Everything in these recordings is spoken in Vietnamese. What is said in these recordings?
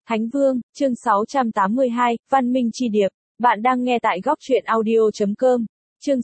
Thánh Vương, chương 682, Văn Minh Chi Điệp. Bạn đang nghe tại góc truyện audio.com. Chương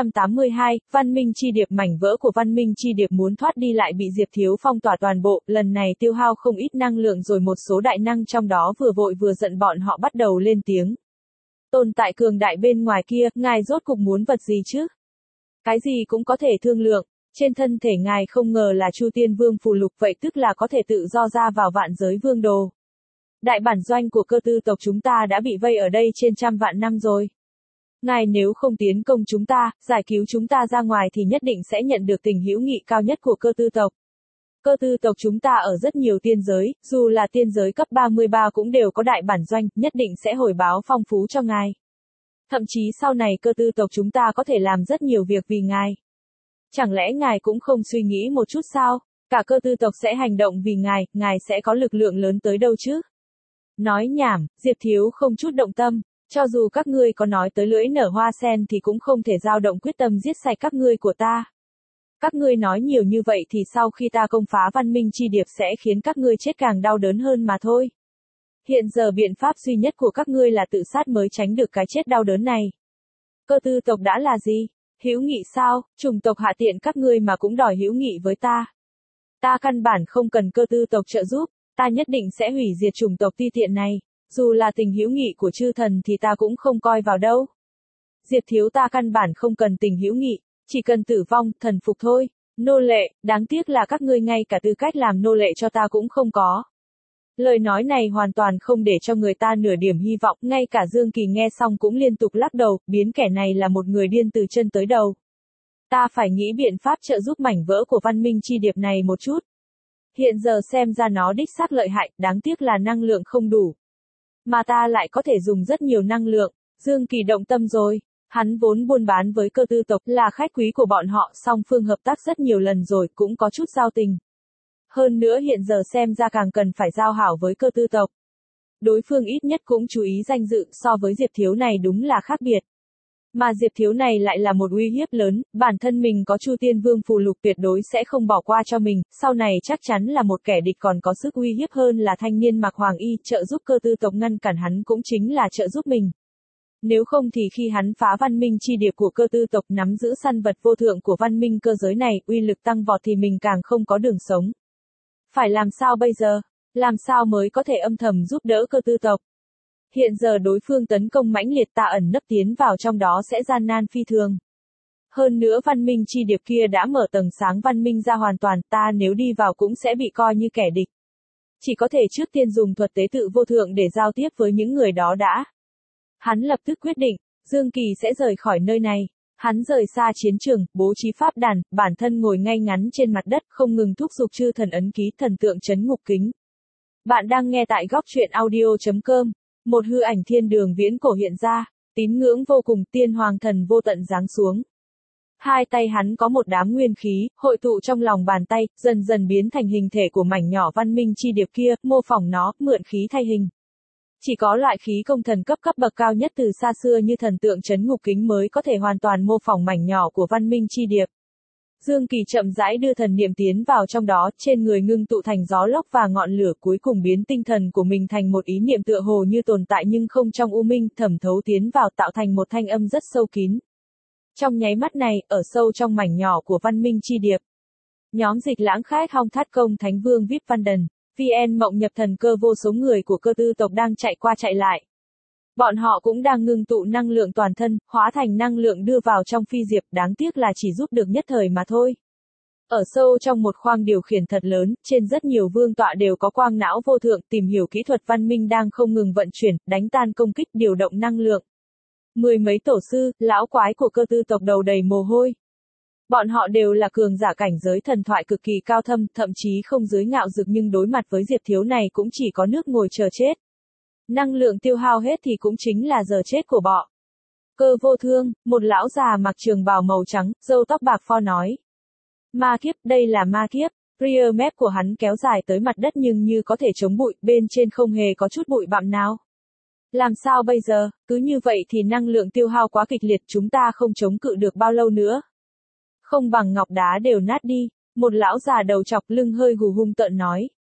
682, Văn Minh Chi Điệp. Mảnh vỡ của Văn Minh Chi Điệp muốn thoát đi lại bị Diệp Thiếu phong tỏa toàn bộ, lần này tiêu hao không ít năng lượng rồi một số đại năng trong đó vừa vội vừa giận bọn họ bắt đầu lên tiếng. Tồn tại cường đại bên ngoài kia, ngài rốt cục muốn vật gì chứ? Cái gì cũng có thể thương lượng, trên thân thể ngài không ngờ là Chu Tiên Vương phù lục, vậy tức là có thể tự do ra vào vạn giới vương đồ. Đại bản doanh của cơ tư tộc chúng ta đã bị vây ở đây trên trăm vạn năm rồi. Ngài nếu không tiến công chúng ta, giải cứu chúng ta ra ngoài thì nhất định sẽ nhận được tình hữu nghị cao nhất của cơ tư tộc. Cơ tư tộc chúng ta ở rất nhiều tiên giới, dù là tiên giới cấp 33 cũng đều có đại bản doanh, nhất định sẽ hồi báo phong phú cho ngài. Thậm chí sau này cơ tư tộc chúng ta có thể làm rất nhiều việc vì ngài. Chẳng lẽ ngài cũng không suy nghĩ một chút sao? Cả cơ tư tộc sẽ hành động vì ngài sẽ có lực lượng lớn tới đâu chứ? Nói nhảm, Diệp Thiếu không chút động tâm, cho dù các ngươi có nói tới lưỡi nở hoa sen thì cũng không thể dao động quyết tâm giết sạch các ngươi của ta. Các ngươi nói nhiều như vậy thì sau khi ta công phá Văn Minh Chi Điệp sẽ khiến các ngươi chết càng đau đớn hơn mà thôi. Hiện giờ biện pháp duy nhất của các ngươi là tự sát mới tránh được cái chết đau đớn này. Cơ tư tộc đã là gì? Hữu nghị sao? Chủng tộc hạ tiện các ngươi mà cũng đòi hữu nghị với ta. Ta căn bản không cần cơ tư tộc trợ giúp, ta nhất định sẽ hủy diệt chủng tộc ti tiện này, dù là tình hữu nghị của chư thần thì ta cũng không coi vào đâu. Diệp Thiếu, ta căn bản không cần tình hữu nghị, chỉ cần tử vong, thần phục thôi. Nô lệ, đáng tiếc là các ngươi ngay cả tư cách làm nô lệ cho ta cũng không có. Lời nói này hoàn toàn không để cho người ta nửa điểm hy vọng, ngay cả Dương Kỳ nghe xong cũng liên tục lắc đầu, biến kẻ này là một người điên từ chân tới đầu. Ta phải nghĩ biện pháp trợ giúp mảnh vỡ của Văn Minh Chi Điệp này một chút. Hiện giờ xem ra nó đích xác lợi hại, đáng tiếc là năng lượng không đủ. Mà ta lại có thể dùng rất nhiều năng lượng. Dương Kỳ động tâm rồi. Hắn vốn buôn bán với cơ tư tộc, là khách quý của bọn họ, song phương hợp tác rất nhiều lần rồi, cũng có chút giao tình. Hơn nữa hiện giờ xem ra càng cần phải giao hảo với cơ tư tộc. Đối phương ít nhất cũng chú ý danh dự, so với Diệp Thiếu này đúng là khác biệt. Mà Diệp Thiếu này lại là một uy hiếp lớn, bản thân mình có Chu Tiên Vương phù lục tuyệt đối sẽ không bỏ qua cho mình, sau này chắc chắn là một kẻ địch còn có sức uy hiếp hơn là thanh niên mặc hoàng y, trợ giúp cơ tư tộc ngăn cản hắn cũng chính là trợ giúp mình. Nếu không thì khi hắn phá Văn Minh Chi Điệp của cơ tư tộc, nắm giữ săn vật vô thượng của văn minh cơ giới này, uy lực tăng vọt thì mình càng không có đường sống. Phải làm sao bây giờ? Làm sao mới có thể âm thầm giúp đỡ cơ tư tộc? Hiện giờ đối phương tấn công mãnh liệt, ta ẩn nấp tiến vào trong đó sẽ gian nan phi thường. Hơn nữa Văn Minh Chi Điệp kia đã mở tầng sáng văn minh ra hoàn toàn, ta nếu đi vào cũng sẽ bị coi như kẻ địch. Chỉ có thể trước tiên dùng thuật tế tự vô thượng để giao tiếp với những người đó đã. Hắn lập tức quyết định, Dương Kỳ sẽ rời khỏi nơi này. Hắn rời xa chiến trường, bố trí pháp đàn, bản thân ngồi ngay ngắn trên mặt đất, không ngừng thúc giục chư thần ấn ký, thần tượng trấn ngục kính. Bạn đang nghe tại góc truyện audio.com. Một hư ảnh thiên đường viễn cổ hiện ra, tín ngưỡng vô cùng, tiên hoàng thần vô tận giáng xuống. Hai tay hắn có một đám nguyên khí, hội tụ trong lòng bàn tay, dần dần biến thành hình thể của mảnh nhỏ Văn Minh Chi Điệp kia, mô phỏng nó, mượn khí thay hình. Chỉ có loại khí công thần cấp bậc cao nhất từ xa xưa như thần tượng trấn ngục kính mới có thể hoàn toàn mô phỏng mảnh nhỏ của Văn Minh Chi Điệp. Dương Kỳ chậm rãi đưa thần niệm tiến vào trong đó, trên người ngưng tụ thành gió lốc và ngọn lửa, cuối cùng biến tinh thần của mình thành một ý niệm tựa hồ như tồn tại nhưng không trong u minh, thẩm thấu tiến vào tạo thành một thanh âm rất sâu kín. Trong nháy mắt này, ở sâu trong mảnh nhỏ của Văn Minh Chi Điệp, nhóm Dịch Lãng Khách Hong Thát Công Thánh Vương VIP Văn Đần, VN Mộng Nhập Thần Cơ, vô số người của cơ tư tộc đang chạy qua chạy lại. Bọn họ cũng đang ngưng tụ năng lượng toàn thân, hóa thành năng lượng đưa vào trong phi diệp, đáng tiếc là chỉ giúp được nhất thời mà thôi. Ở sâu trong một khoang điều khiển thật lớn, trên rất nhiều vương tọa đều có quang não vô thượng, tìm hiểu kỹ thuật văn minh đang không ngừng vận chuyển, đánh tan công kích, điều động năng lượng. Mười mấy tổ sư, lão quái của cơ tư tộc đầu đầy mồ hôi. Bọn họ đều là cường giả cảnh giới thần thoại cực kỳ cao thâm, thậm chí không dưới ngạo dực, nhưng đối mặt với Diệp Thiếu này cũng chỉ có nước ngồi chờ chết. Năng lượng tiêu hao hết thì cũng chính là giờ chết của bọ. Cơ vô thương, một lão già mặc trường bào màu trắng, râu tóc bạc phơ nói. Ma kiếp, đây là ma kiếp. Rear map của hắn kéo dài tới mặt đất nhưng như có thể chống bụi, bên trên không hề có chút bụi bặm nào. Làm sao bây giờ, cứ như vậy thì năng lượng tiêu hao quá kịch liệt, chúng ta không chống cự được bao lâu nữa. Không bằng ngọc đá đều nát đi, một lão già đầu chọc lưng hơi gù hung tợn nói.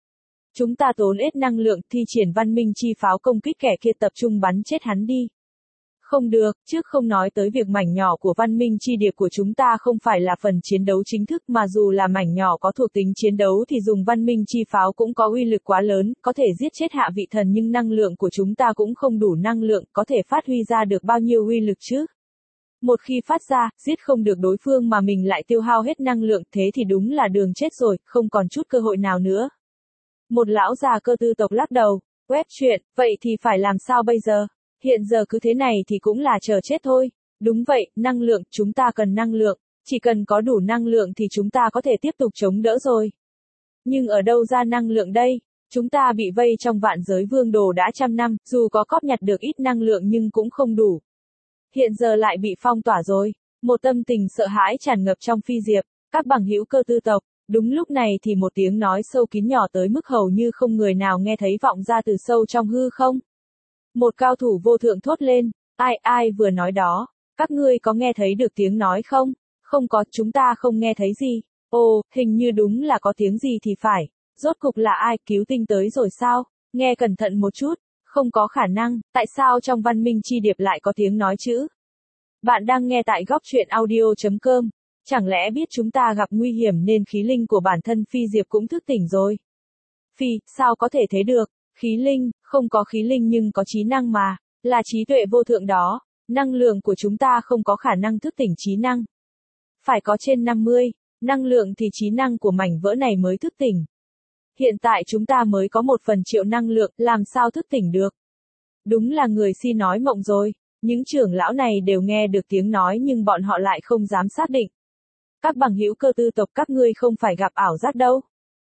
Chúng ta tốn ít năng lượng, thi triển văn minh chi pháo công kích kẻ kia, tập trung bắn chết hắn đi. Không được, trước không nói tới việc mảnh nhỏ của văn minh chi điệp của chúng ta không phải là phần chiến đấu chính thức, mà dù là mảnh nhỏ có thuộc tính chiến đấu thì dùng văn minh chi pháo cũng có uy lực quá lớn, có thể giết chết hạ vị thần, nhưng năng lượng của chúng ta cũng không đủ năng lượng, có thể phát huy ra được bao nhiêu uy lực chứ? Một khi phát ra, giết không được đối phương mà mình lại tiêu hao hết năng lượng, thế thì đúng là đường chết rồi, không còn chút cơ hội nào nữa. Một lão già cơ tư tộc lắc đầu, web chuyện, vậy thì phải làm sao bây giờ? Hiện giờ cứ thế này thì cũng là chờ chết thôi. Đúng vậy, năng lượng, chúng ta cần năng lượng. Chỉ cần có đủ năng lượng thì chúng ta có thể tiếp tục chống đỡ rồi. Nhưng ở đâu ra năng lượng đây? Chúng ta bị vây trong vạn giới vương đồ đã trăm năm, dù có cóp nhặt được ít năng lượng nhưng cũng không đủ. Hiện giờ lại bị phong tỏa rồi. Một tâm tình sợ hãi tràn ngập trong Phi Diệp, các bằng hữu cơ tư tộc. Đúng lúc này thì một tiếng nói sâu kín nhỏ tới mức hầu như không người nào nghe thấy vọng ra từ sâu trong hư không. Một cao thủ vô thượng thốt lên, ai vừa nói đó, các ngươi có nghe thấy được tiếng nói không? Không có, chúng ta không nghe thấy gì. Ồ, hình như đúng là có tiếng gì thì phải. Rốt cục là ai, cứu tinh tới rồi sao? Nghe cẩn thận một chút, không có khả năng, tại sao trong văn minh chi điệp lại có tiếng nói chứ? Bạn đang nghe tại góc truyện audio.com. Chẳng lẽ biết chúng ta gặp nguy hiểm nên khí linh của bản thân Phi Diệp cũng thức tỉnh rồi? Phi, sao có thể thế được? Khí linh, không có khí linh nhưng có trí năng mà, là trí tuệ vô thượng đó, năng lượng của chúng ta không có khả năng thức tỉnh trí năng. Phải có trên 50, năng lượng thì trí năng của mảnh vỡ này mới thức tỉnh. Hiện tại chúng ta mới có 1/1.000.000 năng lượng, làm sao thức tỉnh được? Đúng là người si nói mộng rồi, những trưởng lão này đều nghe được tiếng nói nhưng bọn họ lại không dám xác định. Các bằng hữu cơ tư tộc, các ngươi không phải gặp ảo giác đâu.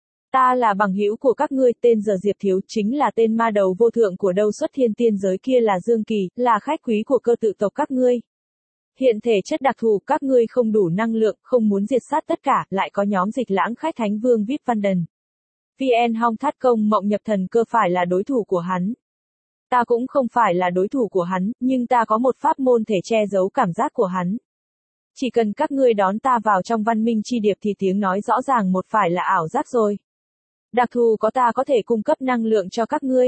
Ta là bằng hữu của các ngươi, tên giờ Diệp Thiếu, chính là tên ma đầu vô thượng của đâu xuất thiên tiên giới kia, là Dương Kỳ, là khách quý của cơ tự tộc các ngươi. Hiện thể chất đặc thù, các ngươi không đủ năng lượng, không muốn diệt sát tất cả, lại có nhóm dịch lãng khách thánh vương VIP Văn Đần. VN Hong Thát Công Mộng Nhập Thần Cơ phải là đối thủ của hắn. Ta cũng không phải là đối thủ của hắn, nhưng ta có một pháp môn thể che giấu cảm giác của hắn. Chỉ cần các ngươi đón ta vào trong văn minh chi điệp thì tiếng nói rõ ràng một phải là ảo giác rồi. Đặc thù có ta có thể cung cấp năng lượng cho các ngươi.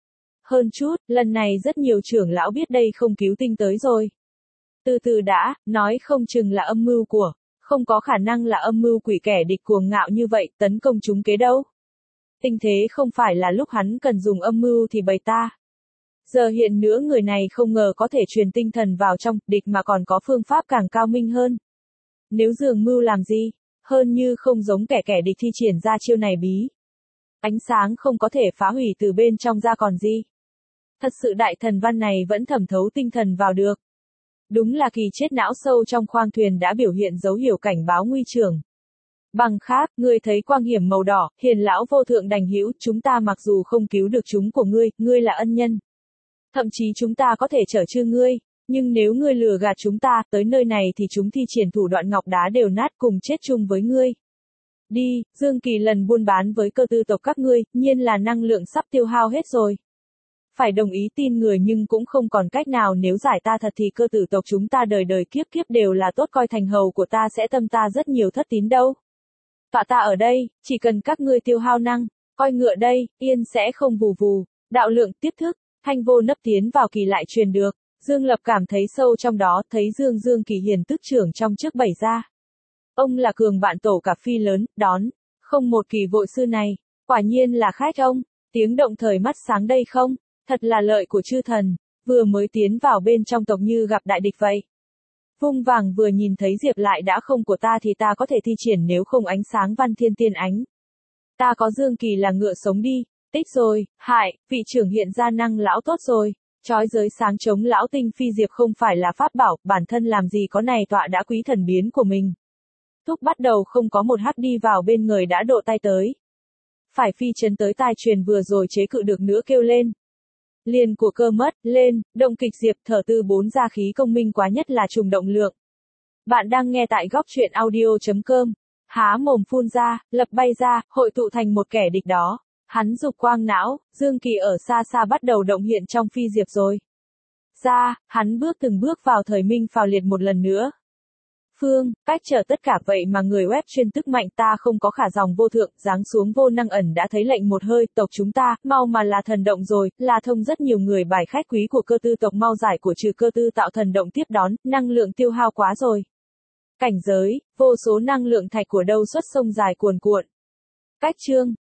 Hơn chút, lần này rất nhiều trưởng lão biết đây không cứu tinh tới rồi. Từ từ đã, nói không chừng là âm mưu của, không có khả năng là âm mưu quỷ kẻ địch cuồng ngạo như vậy, tấn công chúng kế đâu. Tình thế không phải là lúc hắn cần dùng âm mưu thì bày ta. Giờ hiện nữa người này không ngờ có thể truyền tinh thần vào trong địch mà còn có phương pháp càng cao minh hơn. Nếu dường mưu làm gì, hơn như không giống kẻ địch thi triển ra chiêu này bí. Ánh sáng không có thể phá hủy từ bên trong ra còn gì. Thật sự đại thần văn này vẫn thẩm thấu tinh thần vào được. Đúng là kỳ chết não sâu trong khoang thuyền đã biểu hiện dấu hiệu cảnh báo nguy trường. Bằng khác, ngươi thấy quang hiểm màu đỏ, hiền lão vô thượng đành hữu, chúng ta mặc dù không cứu được chúng của ngươi là ân nhân. Thậm chí chúng ta có thể chở chưa ngươi, nhưng nếu ngươi lừa gạt chúng ta, tới nơi này thì chúng thi triển thủ đoạn ngọc đá đều nát cùng chết chung với ngươi. Đi, Dương Kỳ lần buôn bán với cơ tư tộc các ngươi, nhiên là năng lượng sắp tiêu hao hết rồi. Phải đồng ý tin người nhưng cũng không còn cách nào, nếu giải ta thật thì cơ tử tộc chúng ta đời đời kiếp kiếp đều là tốt, coi thành hầu của ta sẽ tâm ta rất nhiều thất tín đâu. Tọa ta ở đây, chỉ cần các ngươi tiêu hao năng, coi ngựa đây, yên sẽ không vù vù, đạo lượng tiếp thức, thanh vô nấp tiến vào kỳ lại truyền được. Dương Lập cảm thấy sâu trong đó, thấy Dương Kỳ hiền tức trưởng trong trước bày ra. Ông là cường bạn tổ cả Phi lớn, đón, không một kỳ vội sư này, quả nhiên là khách ông, tiếng động thời mắt sáng đây không, thật là lợi của chư thần, vừa mới tiến vào bên trong tộc như gặp đại địch vậy. Vung vàng vừa nhìn thấy Diệp lại đã không của ta thì ta có thể thi triển, nếu không ánh sáng văn thiên tiên ánh. Ta có Dương Kỳ là ngựa sống đi, tích rồi, hại, vị trưởng hiện ra năng lão tốt rồi. Chói giới sáng chống lão tinh Phi Diệp không phải là pháp bảo, bản thân làm gì có này, tọa đã quý thần biến của mình. Thúc bắt đầu không có một hắc đi vào bên người đã độ tay tới. Phải phi chấn tới tai truyền vừa rồi chế cự được nữa kêu lên. Liền của cơ mất, lên, động kịch Diệp thở tư 4 ra khí công minh quá, nhất là trùng động lượng. Bạn đang nghe tại góc truyện audio.com. Há mồm phun ra, lập bay ra, hội tụ thành một kẻ địch đó. Hắn dục quang não, Dương Kỳ ở xa xa bắt đầu động hiện trong Phi Diệp rồi. Ra, hắn bước từng bước vào thời minh phào liệt một lần nữa. Phương, cách trở tất cả vậy mà người web chuyên tức mạnh ta không có khả dòng vô thượng, giáng xuống vô năng ẩn đã thấy lệnh một hơi, tộc chúng ta, mau mà là thần động rồi, là thông rất nhiều người bài khách quý của cơ tư tộc mau giải của trừ cơ tư tạo thần động tiếp đón, năng lượng tiêu hao quá rồi. Cảnh giới, vô số năng lượng thạch của đâu xuất sông dài cuồn cuộn. Cách chương,